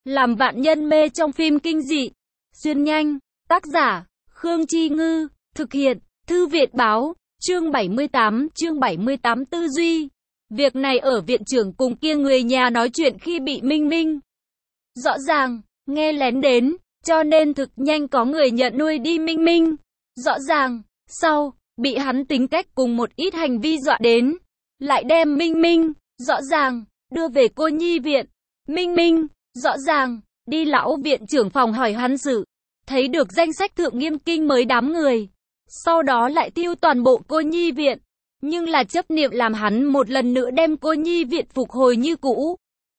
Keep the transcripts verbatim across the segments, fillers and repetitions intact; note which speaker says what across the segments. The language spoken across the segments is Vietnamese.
Speaker 1: Làm vạn nhân mê trong phim kinh dị. Xuyên nhanh. Tác giả, Khương Chi Ngư. Thực hiện, Thư viện Báo. Chương bảy mươi tám, chương bảy mươi tám tư duy. Việc này ở viện trưởng cùng kia người nhà nói chuyện khi bị Minh Minh. Rõ ràng, nghe lén đến, cho nên thực nhanh có người nhận nuôi đi Minh Minh. Rõ ràng, sau, bị hắn tính cách cùng một ít hành vi dọa đến. Lại đem Minh Minh, rõ ràng, đưa về cô nhi viện. Minh Minh, rõ ràng, đi lão viện trưởng phòng hỏi hắn sự. Thấy được danh sách thượng nghiêm kinh mới đám người. Sau đó lại tiêu toàn bộ cô nhi viện. Nhưng là chấp niệm làm hắn một lần nữa đem cô nhi viện phục hồi như cũ.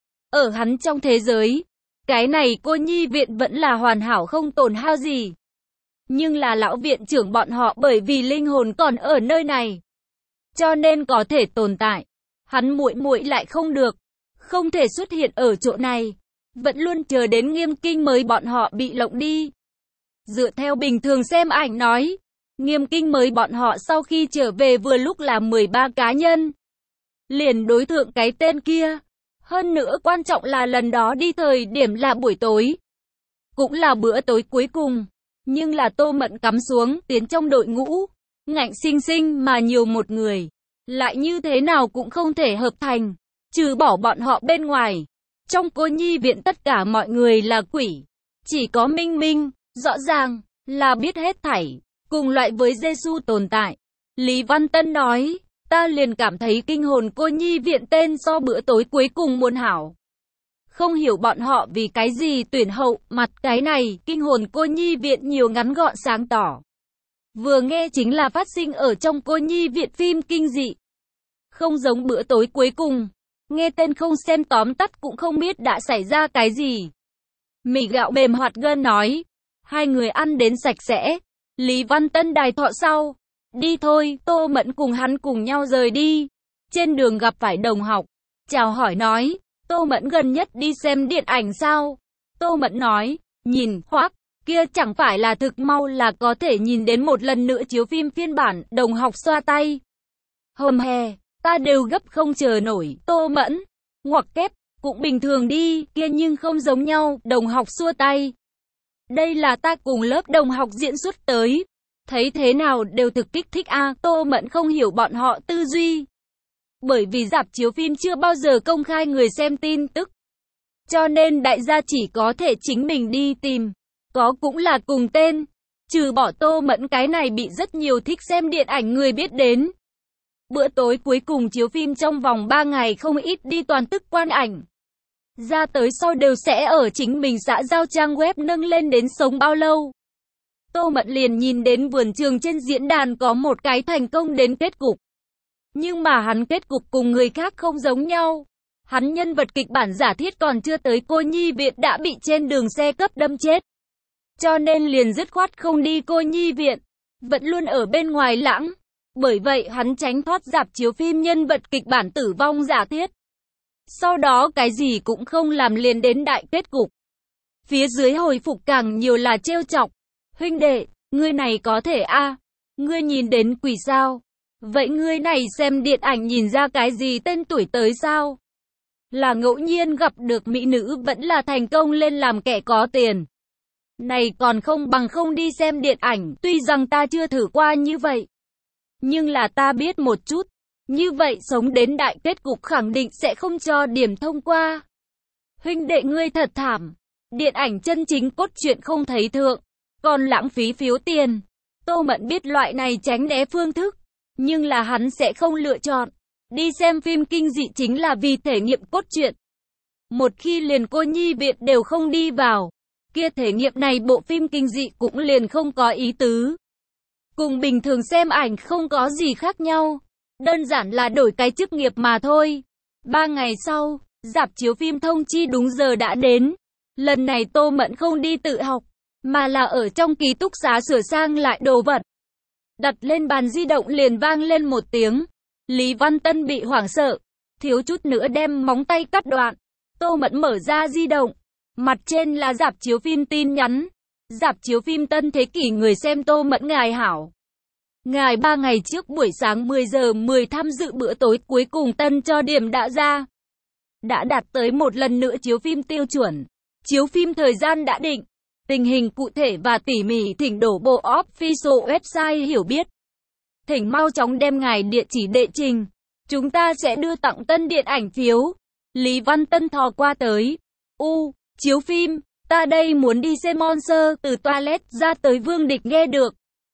Speaker 1: Ở hắn trong thế giới, cái này cô nhi viện vẫn là hoàn hảo không tổn hao gì. Nhưng là lão viện trưởng bọn họ bởi vì linh hồn còn ở nơi này, cho nên có thể tồn tại. Hắn muội muội lại không được, không thể xuất hiện ở chỗ này. Vẫn luôn chờ đến nghiêm kinh mới bọn họ bị lộng đi. Dựa theo bình thường xem ảnh nói, nghiêm kinh mới bọn họ sau khi trở về vừa lúc là mười ba cá nhân. Liền đối thượng cái tên kia. Hơn nữa quan trọng là lần đó đi thời điểm là buổi tối. Cũng là bữa tối cuối cùng. Nhưng là Tô Mẫn cắm xuống tiến trong đội ngũ. Ngạnh sinh sinh mà nhiều một người. Lại như thế nào cũng không thể hợp thành. Trừ bỏ bọn họ bên ngoài. Trong cô nhi viện tất cả mọi người là quỷ. Chỉ có Minh Minh, rõ ràng, là biết hết thảy. Cùng loại với Giê-xu tồn tại. Lý Văn Tân nói, ta liền cảm thấy kinh hồn cô nhi viện tên so bữa tối cuối cùng muôn hảo. Không hiểu bọn họ vì cái gì tuyển hậu mặt cái này, kinh hồn cô nhi viện nhiều ngắn gọn sáng tỏ. Vừa nghe chính là phát sinh ở trong cô nhi viện phim kinh dị. Không giống bữa tối cuối cùng. Nghe tên không xem tóm tắt cũng không biết đã xảy ra cái gì. Mì gạo mềm hoạt gân nói. Hai người ăn đến sạch sẽ. Lý Văn Tân đài thọ sau. Đi thôi, Tô Mẫn cùng hắn cùng nhau rời đi. Trên đường gặp phải đồng học. Chào hỏi nói. Tô Mẫn gần nhất đi xem điện ảnh sao? Tô Mẫn nói. Nhìn, khoác. Kia chẳng phải là thực mau là có thể nhìn đến một lần nữa chiếu phim phiên bản. Đồng học xoa tay. Hầm hè. Ta đều gấp không chờ nổi. Tô Mẫn. Ngoặc kép. Cũng bình thường đi. Kia nhưng không giống nhau. Đồng học xua tay. Đây là ta cùng lớp đồng học diễn xuất tới. Thấy thế nào đều thực kích thích a. À, Tô Mẫn không hiểu bọn họ tư duy. Bởi vì rạp chiếu phim chưa bao giờ công khai người xem tin tức. Cho nên đại gia chỉ có thể chính mình đi tìm. Có cũng là cùng tên. Trừ bỏ Tô Mẫn cái này bị rất nhiều thích xem điện ảnh người biết đến. Bữa tối cuối cùng chiếu phim trong vòng ba ngày không ít đi toàn tức quan ảnh. Ra tới sau đều sẽ ở chính mình xã giao trang web nâng lên đến sống bao lâu. Tô Mẫn liền nhìn đến vườn trường trên diễn đàn có một cái thành công đến kết cục. Nhưng mà hắn kết cục cùng người khác không giống nhau. Hắn nhân vật kịch bản giả thiết còn chưa tới cô nhi viện đã bị trên đường xe cấp đâm chết. Cho nên liền dứt khoát không đi cô nhi viện. Vẫn luôn ở bên ngoài lãng. Bởi vậy hắn tránh thoát rạp chiếu phim nhân vật kịch bản tử vong giả thiết. Sau đó cái gì cũng không làm liền đến đại kết cục. Phía dưới hồi phục càng nhiều là trêu chọc. Huynh đệ, ngươi này có thể a à? Ngươi nhìn đến quỷ sao? Vậy ngươi này xem điện ảnh nhìn ra cái gì tên tuổi tới sao? Là ngẫu nhiên gặp được mỹ nữ vẫn là thành công lên làm kẻ có tiền. Này còn không bằng không đi xem điện ảnh, tuy rằng ta chưa thử qua như vậy. Nhưng là ta biết một chút. Như vậy sống đến đại kết cục khẳng định sẽ không cho điểm thông qua. Huynh đệ ngươi thật thảm. Điện ảnh chân chính cốt truyện không thấy thượng. Còn lãng phí phiếu tiền. Tô Mẫn biết loại này tránh né phương thức. Nhưng là hắn sẽ không lựa chọn. Đi xem phim kinh dị chính là vì thể nghiệm cốt truyện. Một khi liền cô nhi viện đều không đi vào. Kia thể nghiệm này bộ phim kinh dị cũng liền không có ý tứ. Cùng bình thường xem ảnh không có gì khác nhau. Đơn giản là đổi cái chức nghiệp mà thôi. Ba ngày sau, rạp chiếu phim thông chi đúng giờ đã đến. Lần này Tô Mẫn không đi tự học, mà là ở trong ký túc xá sửa sang lại đồ vật. Đặt lên bàn di động liền vang lên một tiếng. Lý Văn Tân bị hoảng sợ, thiếu chút nữa đem móng tay cắt đoạn. Tô Mẫn mở ra di động. Mặt trên là rạp chiếu phim tin nhắn. Rạp chiếu phim Tân Thế Kỷ người xem Tô Mẫn ngài hảo. Ngài ba ngày trước buổi sáng mười giờ mười tham dự bữa tối cuối cùng tân cho điểm đã ra. Đã đạt tới một lần nữa chiếu phim tiêu chuẩn. Chiếu phim thời gian đã định. Tình hình cụ thể và tỉ mỉ thỉnh đổ bộ official website hiểu biết. Thỉnh mau chóng đem ngài địa chỉ đệ trình. Chúng ta sẽ đưa tặng tân điện ảnh phiếu. Lý Văn Tân thò qua tới. U, chiếu phim, ta đây muốn đi xem Monster, từ toilet ra tới Vương Địch nghe được.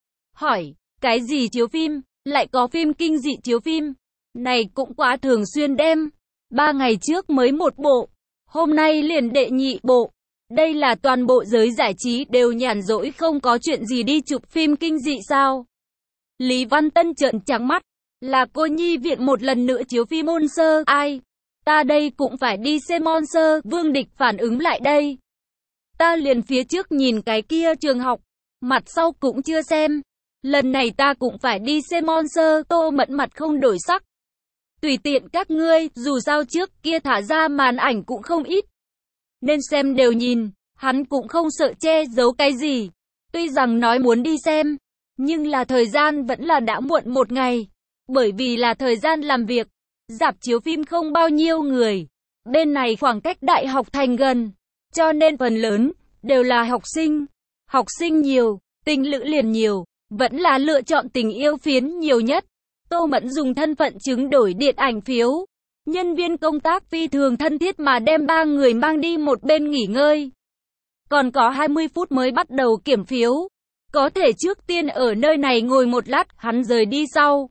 Speaker 1: Hỏi, cái gì chiếu phim, lại có phim kinh dị chiếu phim. Này cũng quá thường xuyên đem. Ba ngày trước mới một bộ, hôm nay liền đệ nhị bộ. Đây là toàn bộ giới giải trí đều nhàn rỗi không có chuyện gì đi chụp phim kinh dị sao? Lý Văn Tân trợn trắng mắt. Là cô nhi viện một lần nữa chiếu phim Monster, ai? Ta đây cũng phải đi xem Monster, Vương Địch phản ứng lại đây. Ta liền phía trước nhìn cái kia trường học, mặt sau cũng chưa xem. Lần này ta cũng phải đi xem Monster, Tô Mẫn mặt không đổi sắc. Tùy tiện các ngươi, dù sao trước kia thả ra màn ảnh cũng không ít. Nên xem đều nhìn, hắn cũng không sợ che giấu cái gì. Tuy rằng nói muốn đi xem, nhưng là thời gian vẫn là đã muộn một ngày. Bởi vì là thời gian làm việc, rạp chiếu phim không bao nhiêu người. Bên này khoảng cách đại học thành gần, cho nên phần lớn đều là học sinh. Học sinh nhiều, tình lữ liền nhiều, vẫn là lựa chọn tình yêu phiến nhiều nhất. Tô Mẫn dùng thân phận chứng đổi điện ảnh phiếu. Nhân viên công tác phi thường thân thiết mà đem ba người mang đi một bên nghỉ ngơi. Còn có hai mươi phút mới bắt đầu kiểm phiếu. Có thể trước tiên ở nơi này ngồi một lát, hắn rời đi sau.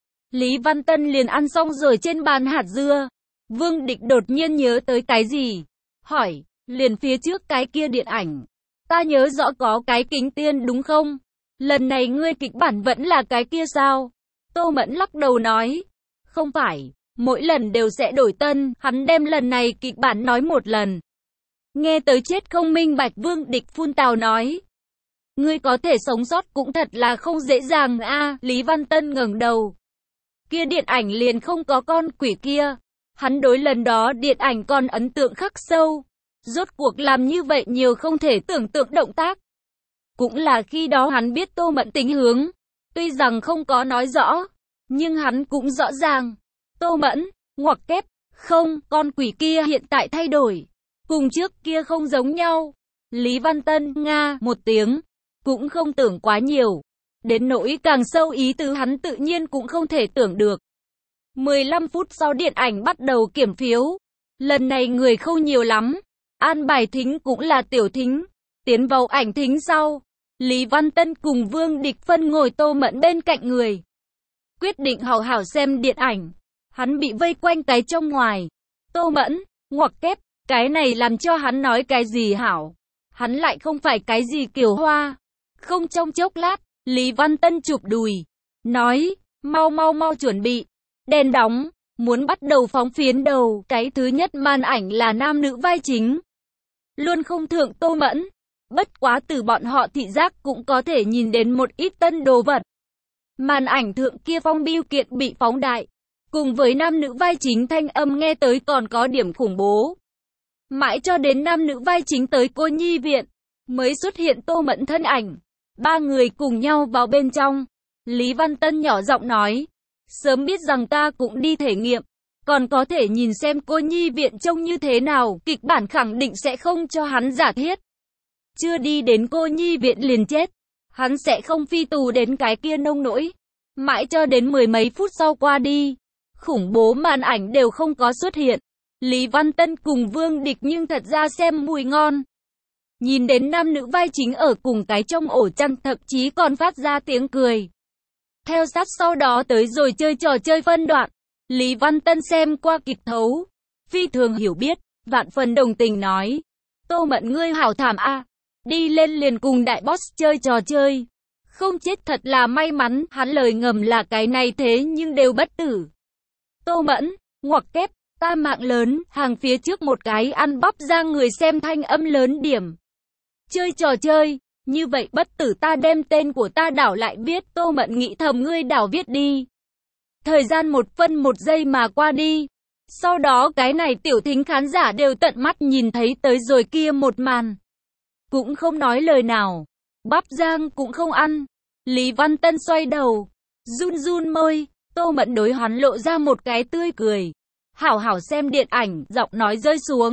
Speaker 1: Lý Văn Tân liền ăn xong rồi trên bàn hạt dưa. Vương Địch đột nhiên nhớ tới cái gì? Hỏi, liền phía trước cái kia điện ảnh. Ta nhớ rõ có cái kính tiên đúng không? Lần này ngươi kịch bản vẫn là cái kia sao? Tô Mẫn lắc đầu nói. Không phải, mỗi lần đều sẽ đổi tân, hắn đem lần này kịch bản nói một lần. Nghe tới chết không minh bạch, Vương Địch phun tào nói. Ngươi có thể sống sót cũng thật là không dễ dàng a. À, Lý Văn Tân ngẩng đầu. Kia điện ảnh liền không có con quỷ kia. Hắn đối lần đó điện ảnh còn ấn tượng khắc sâu. Rốt cuộc làm như vậy nhiều không thể tưởng tượng động tác. Cũng là khi đó hắn biết Tô Mẫn tính hướng. Tuy rằng không có nói rõ, nhưng hắn cũng rõ ràng. Tô Mẫn, ngoặc kép, không, con quỷ kia hiện tại thay đổi. Cùng trước kia không giống nhau. Lý Văn Tân, nga, một tiếng. Cũng không tưởng quá nhiều. Đến nỗi càng sâu ý tứ hắn tự nhiên cũng không thể tưởng được. mười lăm phút sau điện ảnh bắt đầu kiểm phiếu. Lần này người không nhiều lắm. An bài thính cũng là tiểu thính. Tiến vào ảnh thính sau. Lý Văn Tân cùng Vương Địch phân ngồi Tô Mẫn bên cạnh người. Quyết định hảo hảo xem điện ảnh. Hắn bị vây quanh cái trong ngoài. Tô Mẫn, ngoặc kép, cái này làm cho hắn nói cái gì hảo. Hắn lại không phải cái gì Kiều Hoa. Không trong chốc lát, Lý Văn Tân chụp đùi. Nói, mau mau mau chuẩn bị. Đèn đóng, muốn bắt đầu phóng phiến đầu. Cái thứ nhất màn ảnh là nam nữ vai chính. Luôn không thượng Tô Mẫn. Bất quá từ bọn họ thị giác cũng có thể nhìn đến một ít tân đồ vật. Màn ảnh thượng kia phong biêu kiện bị phóng đại. Cùng với nam nữ vai chính thanh âm nghe tới còn có điểm khủng bố. Mãi cho đến nam nữ vai chính tới cô nhi viện, mới xuất hiện Tô Mẫn thân ảnh. Ba người cùng nhau vào bên trong. Lý Văn Tân nhỏ giọng nói. Sớm biết rằng ta cũng đi thể nghiệm. Còn có thể nhìn xem cô nhi viện trông như thế nào. Kịch bản khẳng định sẽ không cho hắn giả thiết. Chưa đi đến cô nhi viện liền chết. Hắn sẽ không phi tù đến cái kia nông nỗi. Mãi cho đến mười mấy phút sau qua đi. Khủng bố màn ảnh đều không có xuất hiện. Lý Văn Tân cùng Vương Địch nhưng thật ra xem mùi ngon. Nhìn đến nam nữ vai chính ở cùng cái trong ổ chăn, thậm chí còn phát ra tiếng cười. Theo sát sau đó tới rồi chơi trò chơi phân đoạn. Lý Văn Tân xem qua kịch thấu. Phi thường hiểu biết, vạn phần đồng tình nói. Tô Mẫn ngươi hảo thảm a, đi lên liền cùng đại boss chơi trò chơi. Không chết thật là may mắn, hắn lời ngầm là cái này thế nhưng đều bất tử. Tô Mẫn, ngoặc kép, ta mạng lớn, hàng phía trước một cái ăn bắp ra người xem thanh âm lớn điểm. Chơi trò chơi, như vậy bất tử ta đem tên của ta đảo lại viết. Tô Mẫn nghĩ thầm ngươi đảo viết đi. Thời gian một phân một giây mà qua đi. Sau đó cái này tiểu thính khán giả đều tận mắt nhìn thấy tới rồi kia một màn. Cũng không nói lời nào. Bắp rang cũng không ăn. Lý Văn Tân xoay đầu. Run run môi. Tô Mẫn đối hắn lộ ra một cái tươi cười. Hảo hảo xem điện ảnh, giọng nói rơi xuống.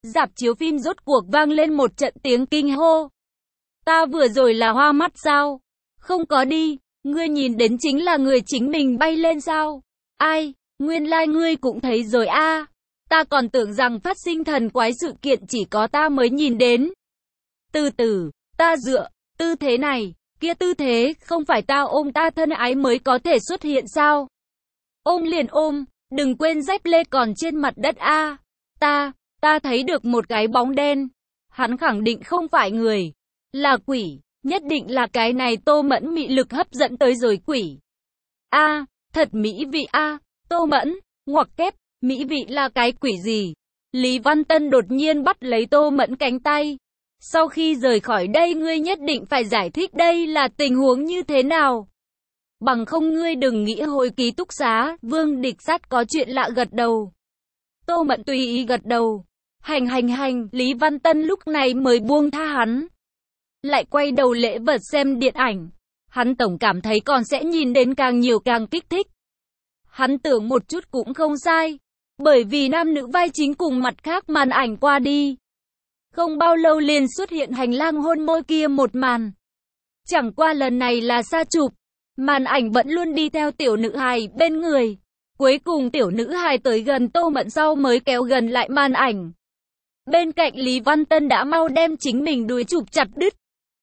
Speaker 1: Rạp chiếu phim rốt cuộc vang lên một trận tiếng kinh hô. Ta vừa rồi là hoa mắt sao? Không có đi, ngươi nhìn đến chính là người chính mình bay lên sao? Ai, nguyên lai like ngươi cũng thấy rồi a. À. Ta còn tưởng rằng phát sinh thần quái sự kiện chỉ có ta mới nhìn đến. Từ từ, ta dựa, tư thế này, kia tư thế, không phải ta ôm ta thân ái mới có thể xuất hiện sao? Ôm liền ôm, đừng quên dép lê còn trên mặt đất a. À. Ta, ta thấy được một cái bóng đen. Hắn khẳng định không phải người, là quỷ, nhất định là cái này Tô Mẫn mị lực hấp dẫn tới rồi quỷ. A, à, thật mỹ vị a, à, Tô Mẫn, ngoặc kép, mỹ vị là cái quỷ gì? Lý Văn Tân đột nhiên bắt lấy Tô Mẫn cánh tay. Sau khi rời khỏi đây ngươi nhất định phải giải thích đây là tình huống như thế nào. Bằng không ngươi đừng nghĩ hồi ký túc xá, Vương Địch Sát có chuyện lạ gật đầu. Tô Mẫn tùy ý gật đầu. Hành hành hành, Lý Văn Tân lúc này mới buông tha hắn. Lại quay đầu lễ vật xem điện ảnh. Hắn tổng cảm thấy còn sẽ nhìn đến càng nhiều càng kích thích. Hắn tưởng một chút cũng không sai. Bởi vì nam nữ vai chính cùng mặt khác màn ảnh qua đi. Không bao lâu liền xuất hiện hành lang hôn môi kia một màn. Chẳng qua lần này là xa chụp. Màn ảnh vẫn luôn đi theo tiểu nữ hài bên người. Cuối cùng tiểu nữ hài tới gần Tô Mẫn sau mới kéo gần lại màn ảnh. Bên cạnh Lý Văn Tân đã mau đem chính mình đuôi chụp chặt đứt.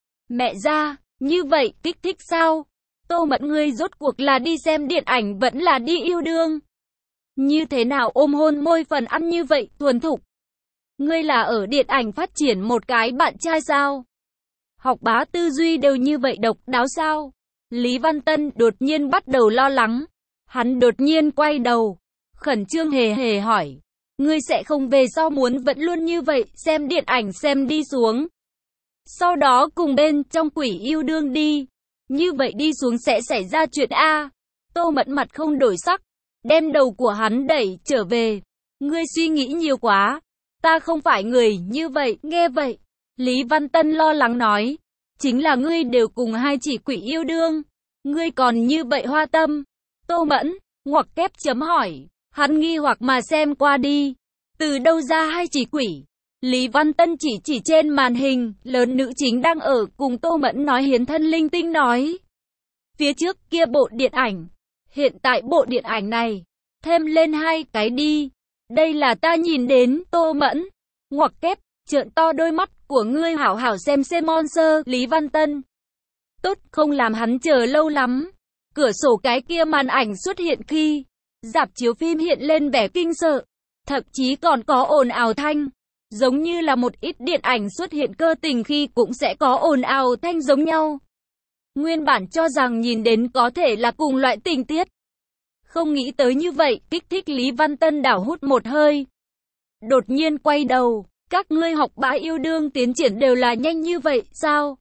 Speaker 1: Mẹ ra, như vậy kích thích sao? Tô Mẫn ngươi rốt cuộc là đi xem điện ảnh vẫn là đi yêu đương? Như thế nào ôm hôn môi phần ăn như vậy, thuần thục? Ngươi là ở điện ảnh phát triển một cái bạn trai sao? Học bá tư duy đều như vậy độc đáo sao? Lý Văn Tân đột nhiên bắt đầu lo lắng. Hắn đột nhiên quay đầu, khẩn trương hề hề hỏi. Ngươi sẽ không về sau muốn vẫn luôn như vậy, xem điện ảnh xem đi xuống. Sau đó cùng bên trong quỷ yêu đương đi. Như vậy đi xuống sẽ xảy ra chuyện A. Tô Mẫn mặt không đổi sắc, đem đầu của hắn đẩy trở về. Ngươi suy nghĩ nhiều quá. Ta không phải người như vậy, nghe vậy. Lý Văn Tân lo lắng nói. Chính là ngươi đều cùng hai chỉ quỷ yêu đương. Ngươi còn như vậy hoa tâm. Tô Mẫn, ngoặc kép chấm hỏi. Hắn nghi hoặc mà xem qua đi. Từ đâu ra hai chỉ quỷ? Lý Văn Tân chỉ chỉ trên màn hình, lớn nữ chính đang ở cùng Tô Mẫn nói hiến thân linh tinh nói. Phía trước kia bộ điện ảnh. Hiện tại bộ điện ảnh này. Thêm lên hai cái đi. Đây là ta nhìn đến, Tô Mẫn. Ngoặc kép, trợn to đôi mắt của ngươi hảo hảo xem xem monster, Lý Văn Tân. Tốt, không làm hắn chờ lâu lắm. Cửa sổ cái kia màn ảnh xuất hiện khi rạp chiếu phim hiện lên vẻ kinh sợ. Thậm chí còn có ồn ào thanh. Giống như là một ít điện ảnh xuất hiện cơ tình khi cũng sẽ có ồn ào thanh giống nhau. Nguyên bản cho rằng nhìn đến có thể là cùng loại tình tiết. Không nghĩ tới như vậy, kích thích Lý Văn Tân đảo hút một hơi. Đột nhiên quay đầu, các ngươi học bá yêu đương tiến triển đều là nhanh như vậy, sao?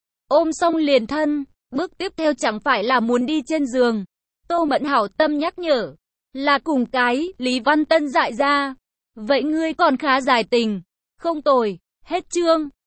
Speaker 1: Ôm xong liền thân, bước tiếp theo chẳng phải là muốn đi trên giường. Tô Mẫn hảo tâm nhắc nhở, là cùng cái, Lý Văn Tân dại ra. Vậy ngươi còn khá dài tình, không tồi, hết chương.